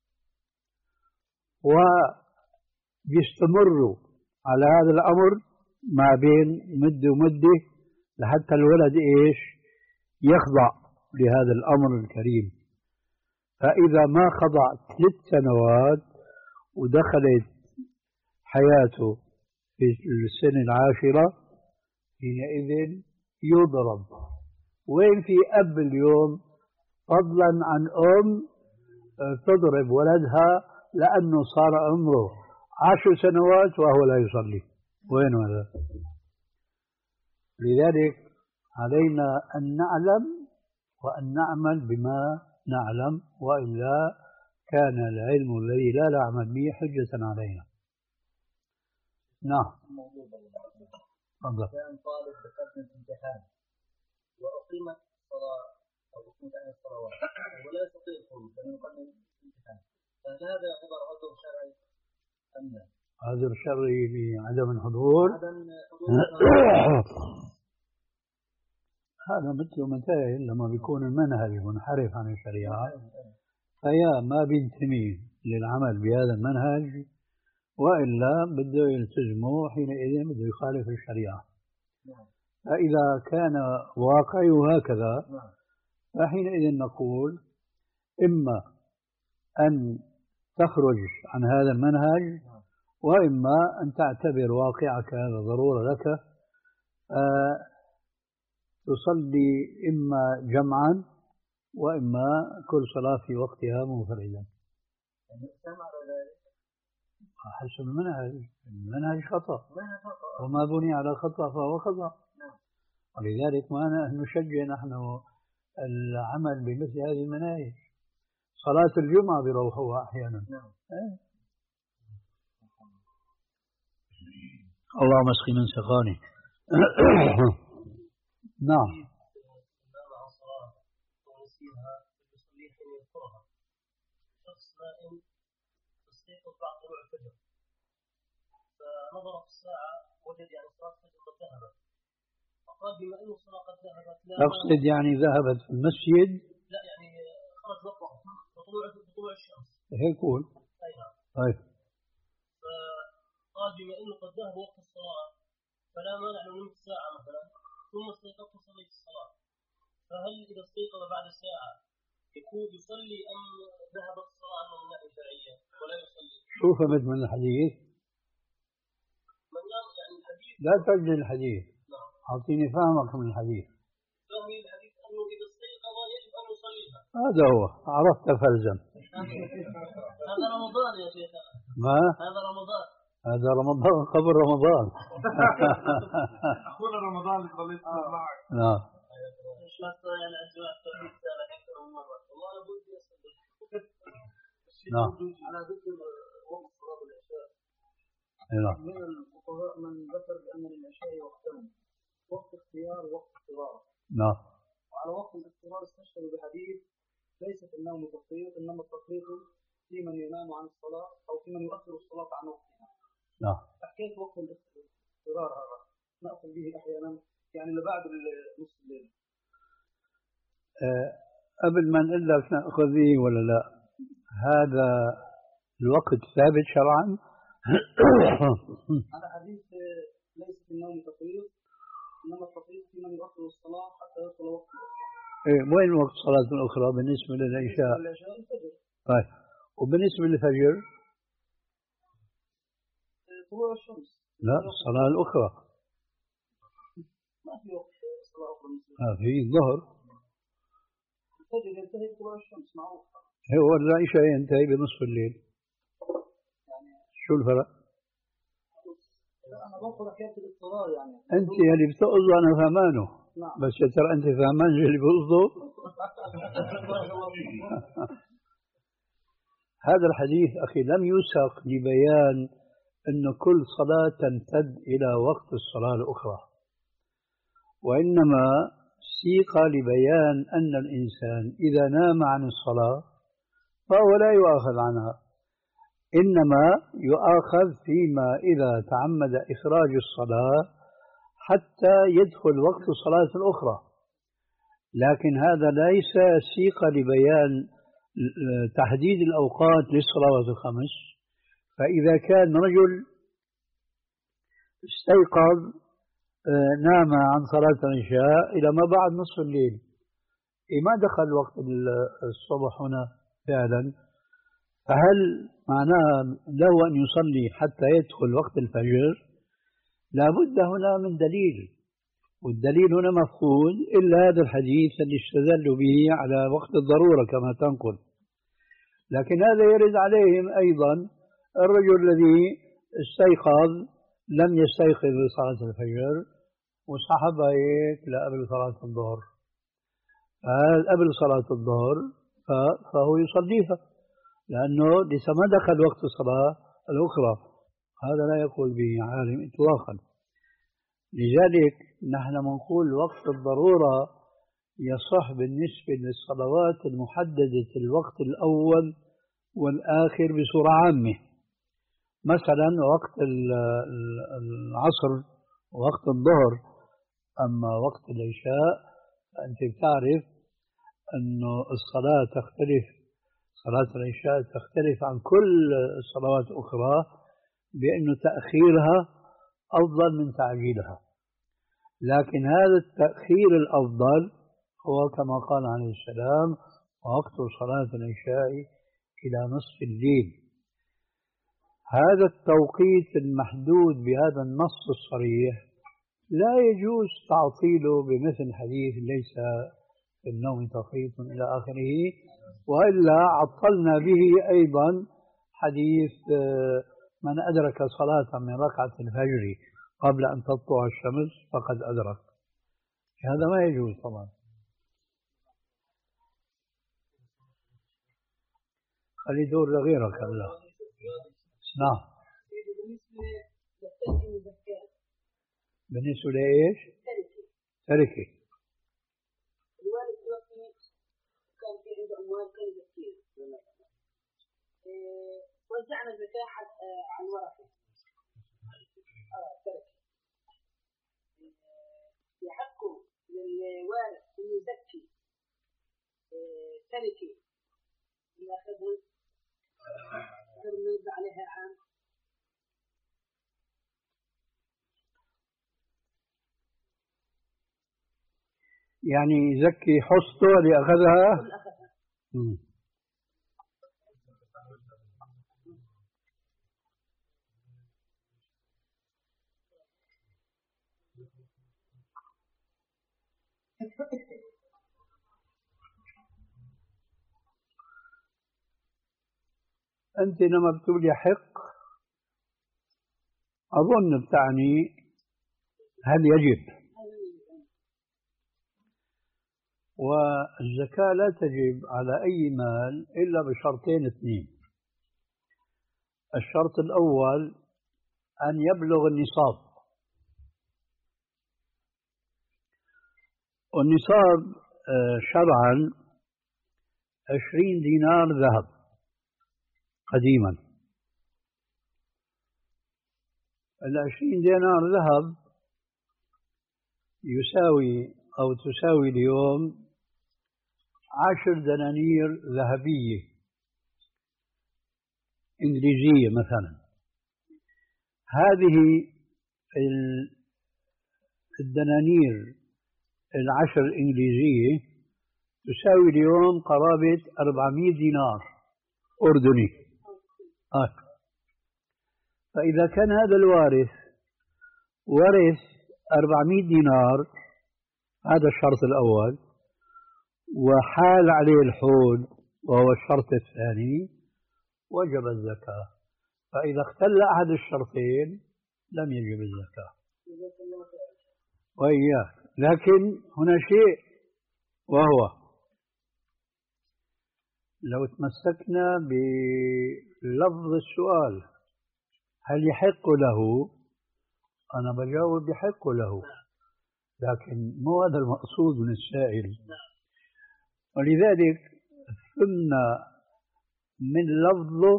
وبيستمروا على هذا الأمر ما بين مدة ومدة لحتى الولد إيش يخضع لهذا الأمر الكريم. فإذا ما خضع ثلاث سنوات ودخلت حياته في السنة العاشرة حينئذ يضرب. وين في أب اليوم فضلا عن أم تضرب ولدها لأنه صار عمره عشر سنوات وهو لا يصلي؟ وين هذا؟ لذلك علينا أن نعلم وأن نعمل بما نعلم، وإلا كان العلم الذي لا نعمل به حجة علينا. نعم. تفضل. كان طالب بقدم امتحان وأقيمت الصلاة أو أقيمت عن الصلوات ولا يستطيع الخروج لأنه يقدم امتحان، فهذا يعتبر عذر شرعي أم لا؟ عذر شرعي بعدم الحضور؟ عدم حضور هذا مثل متى لما بيكون المنهج منحرف عن الشريعة فيا ما بينتمي للعمل بهذا المنهج، وإلا بده يلتزمه حينئذ بده يخالف الشريعة. فإذا كان واقعه هكذا فحينئذ نقول إما أن تخرج عن هذا المنهج، وإما أن تعتبر واقعك هذا ضرورة لك، آه تصلي إما جمعا وإما كل صلاة في وقتها منفردا. حسب المنهج، المنهج خطأ وما بني على خطأ فهو خطأ، ولذلك ما نشجع نحن العمل بمثل هذه المناهج. صلاة الجمعة بروحوها أحيانا. اللهم اسقي من سقاني. نعم. فنظر في الساعة وجد يعني صلاة الفجر قد ذهبت، فقال بما أن الصلاة قد ذهبت لا تقصد يعني ذهبت في المسجد؟ لا يعني خرج وقتها بطلوع بطلوع الشمس. هيك قول. أي نعم. طيب. فقال بما أنه قد ذهب وقت الصلاة فلا مانع لو نمت ساعة مثلا ثم استيقظت وصليت الصلاة، فهل إذا استيقظ بعد ساعة يكون يصلي أم ذهبت الصلاة عنه من ناحية شرعية ولا يصلي؟ شو فهمت من الحديث؟ لا ترجع الحديث. أعطيني فهمك من الحديث. فهمي الحديث أنه إذا استيقظ يجب أن يصليها. هذا هو، عرفت فلزم. هذا رمضان يا شيخ. ما؟ هذا رمضان. هذا رمضان قبل رمضان. أخونا رمضان اللي صليت معك. نعم. يعني أجواء التوحيد سأل أكثر من مرة. والله أنا بدي أصلي. نعم. على ذكر وقت صلاة العشاء. نعم. من الفقهاء من ذكر بأن للعشاء وقتين، وقت اختيار ووقت اضطرار. نعم. وعلى وقت الاضطرار استشهدوا بحديث ليست النوم تفريط إنما التفريط في من ينام عن الصلاة أو في من يؤخر الصلاة عن وقتها. نعم. حكيت وقت الاضطرار هذا نأخذ به أحيانا يعني لبعد نصف الليل. أه قبل ما نقول لك نأخذ به ولا لا، هذا الوقت ثابت شرعا؟ على حديث ليس في النوم تفريط، إنما التفريط في من يؤخر الصلاة حتى يدخل وقت الأخرى. إيه وين وقت الصلاة الأخرى بالنسبة للعشاء؟ العشاء الفجر. طيب وبالنسبة للفجر؟ طلوع الشمس. لا الصلاة الأخرى. ما في وقت صلاة أخرى. آه في الظهر. الفجر ينتهي بطلوع الشمس معروف. هو العشاء ينتهي بنصف الليل. يعني شو الفرق؟ أنا بقول حكاية الاضطرار يعني. أنت اللي بتقصده أنا فهمانه. نعم. بس يا ترى أنت فهمان اللي بقصده؟ هذا الحديث أخي لم يسق لبيان أن كل صلاة تمتد إلى وقت الصلاة الأخرى، وإنما سيق لبيان أن الإنسان إذا نام عن الصلاة فهو لا يؤاخذ عنها، إنما يؤاخذ فيما إذا تعمد إخراج الصلاة حتى يدخل وقت الصلاة الأخرى. لكن هذا ليس سيق لبيان تحديد الأوقات للصلوات الخمس. فإذا كان رجل استيقظ نام عن صلاة العشاء إلى ما بعد نصف الليل، ما دخل وقت الصبح هنا فعلا، فهل معناها له أن يصلي حتى يدخل وقت الفجر؟ لا بد هنا من دليل، والدليل هنا مفقود إلا هذا الحديث اللي استدلوا به على وقت الضرورة كما تنقل. لكن هذا يرد عليهم أيضا الرجل الذي استيقظ لم يستيقظ لصلاة الفجر وسحب هيك لقبل صلاة الظهر، قبل صلاة الظهر فهو يصليها لأنه لسه ما دخل وقت الصلاة الأخرى. هذا لا يقول به عالم إطلاقا. لذلك نحن نقول وقت الضرورة يصح بالنسبة للصلوات المحددة الوقت الأول والآخر بصورة عامة. مثلا وقت العصر ووقت الظهر، أما وقت العشاء فأنت بتعرف أنه الصلاة تختلف، صلاة العشاء تختلف عن كل الصلوات الأخرى بأنه تأخيرها أفضل من تعجيلها. لكن هذا التأخير الأفضل هو كما قال عليه السلام وقت صلاة العشاء إلى نصف الليل. هذا التوقيت المحدود بهذا النص الصريح لا يجوز تعطيله بمثل حديث ليس في النوم تفريط إلى آخره، وإلا عطلنا به أيضا حديث من أدرك صلاة من ركعة الفجر قبل أن تطلع الشمس فقد أدرك. هذا ما يجوز طبعا. خلي دور لغيرك هلا. نعم. بالنسبة لإيش؟ تركي. الوالد توفي كان في عنده أموال كان كثير، وزعنا الزكاة عن ورثة. آه تركي. يحق للوارث أن يزكي تركي اللي أخذها غير ما يرد عليها عام. يعني يزكي حصته اللي أخذها. أنت لما بتقول يحق أظن بتعني هل يجب، والزكاة لا تجب على أي مال إلا بشرطين اثنين. الشرط الأول أن يبلغ النصاب، والنصاب شرعا عشرين دينار ذهب قديما. العشرين دينار ذهب يساوي أو تساوي اليوم عشر دنانير ذهبية إنجليزية مثلا. هذه الدنانير العشر الإنجليزية تساوي اليوم قرابة أربعمائة دينار أردني. آه. فإذا كان هذا الوارث ورث أربعمائة دينار، هذا الشرط الأول، وحال عليه الحول وهو الشرط الثاني، وجب الزكاة. فإذا اختل أحد الشرطين لم يجب الزكاة. وإياه، لكن هنا شيء، وهو لو تمسكنا بلفظ السؤال هل يحق له، أنا بجاوب يحق له، لكن مو هذا المقصود من السائل. ولذلك ثم من لفظه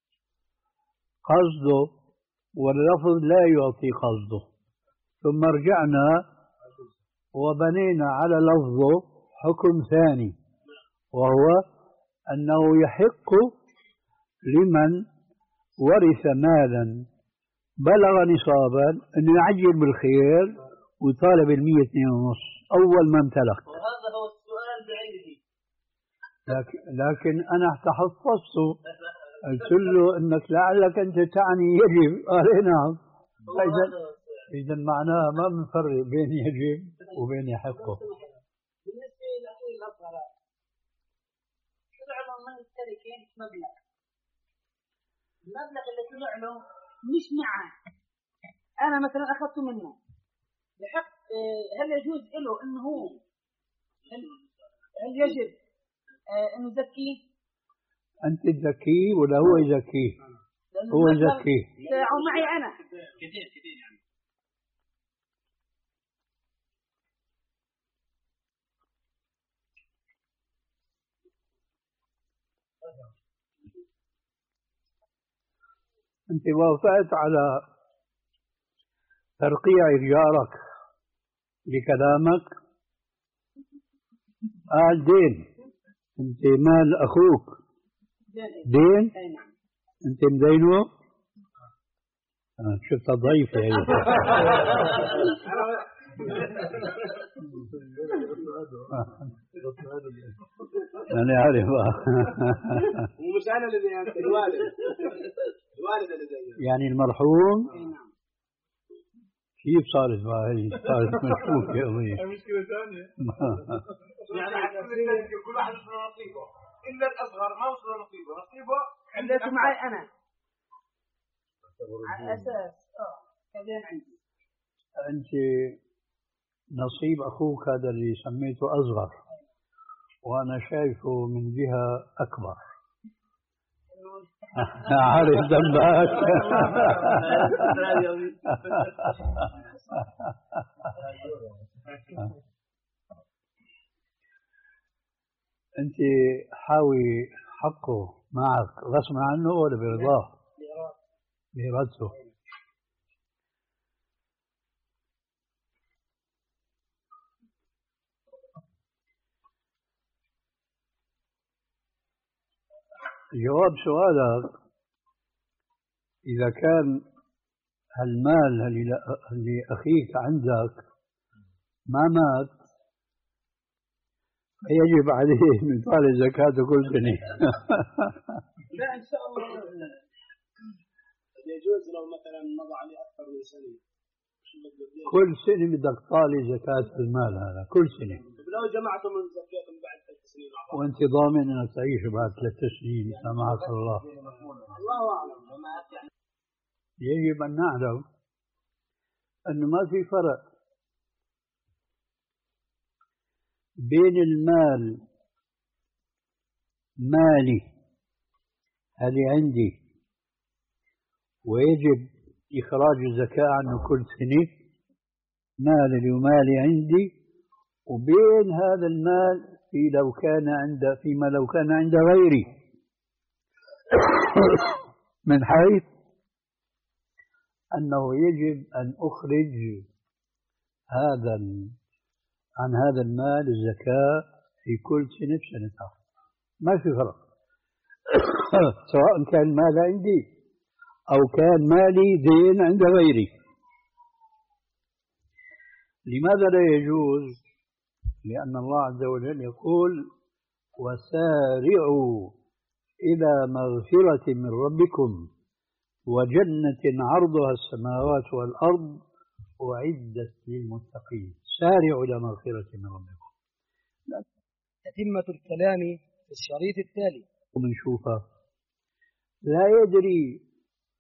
قصده، واللفظ لا يعطي قصده، ثم رجعنا وبنينا على لفظه حكم ثاني، وهو أنه يحق لمن ورث مالا بلغ نصابا أنه يعجل بالخير ويطالب المية اثنين ونص أول ما امتلك. وهذا هو السؤال بعينه. لكن, لكن أنا تحفظته، قلت له أنك لعلك أنت تعني يجب، قال نعم. فإذا إذا معناها ما بنفرق بين يجب وبين يحقه. بالنسبة لأخوي الأصغر، طلع له من التركة مبلغ، المبلغ اللي طلع له مش معه، أنا مثلا أخذته منه، بحق هل يجوز له إنه هو هل, هل يجب إنه يزكيه؟ أنت تزكيه ولا هو يزكيه؟ هو يزكيه. أو معي أنا. كثير كثير يعني. أنت وافقت على ترقيع جارك لكلامك، قال دين، أنت مال أخوك دين، أنت مدينه. آه شفت ضيفة هي. أنا عارف. مو مش أنا اللي يعني الوالد الوالد اللي زي يعني المرحوم كيف صارت هاي؟ صارت مشكوكة قضية. مشكلة ثانية. يعني كل واحد وصل نصيبه، إلا الأصغر ما وصل نصيبه، نصيبه عندك معي أنا. على أساس آه كذا عندي. أنت نصيب أخوك هذا اللي سميته أصغر، وأنا شايفه من جهة أكبر. عارف ذنبك. أنت حاوي حقه معك غصب عنه ولا برضاه؟ بإرادته. جواب سؤالك، إذا كان المال اللي أخيك عندك ما مات يجب عليه من طالب زكاة كل سنة. لا إن شاء الله يجوز لو مثلا مضى عليه أكثر من سنة. كل سنة بدك طالب زكاة المال هذا كل سنة. لو جمعته من زكاة بعد ثلاث سنين. وأنت ضامن أنك تعيش بعد ثلاث سنين سمعك الله. الله أعلم. يجب أن نعلم أنه ما في فرق بين المال مالي اللي عندي ويجب إخراج الزكاة عنه كل سنة، مال اللي مالي عندي، وبين هذا المال في لو كان عند فيما لو كان عند غيري، من حيث أنه يجب أن أخرج هذا عن هذا المال الزكاة في كل سنة بسنتها، ما في فرق. سواء كان مال عندي أو كان مالي دين عند غيري، لماذا لا يجوز؟ لأن الله عز وجل يقول وسارعوا إلى مغفرة من ربكم وجنة عرضها السماوات والأرض أعدت للمتقين. سارعوا إلى مغفرة من ربكم. تتمة الكلام في الشريط التالي ونشوفها لا يدري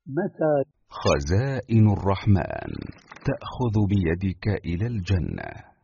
متى. خزائن الرحمن تأخذ بيدك إلى الجنة.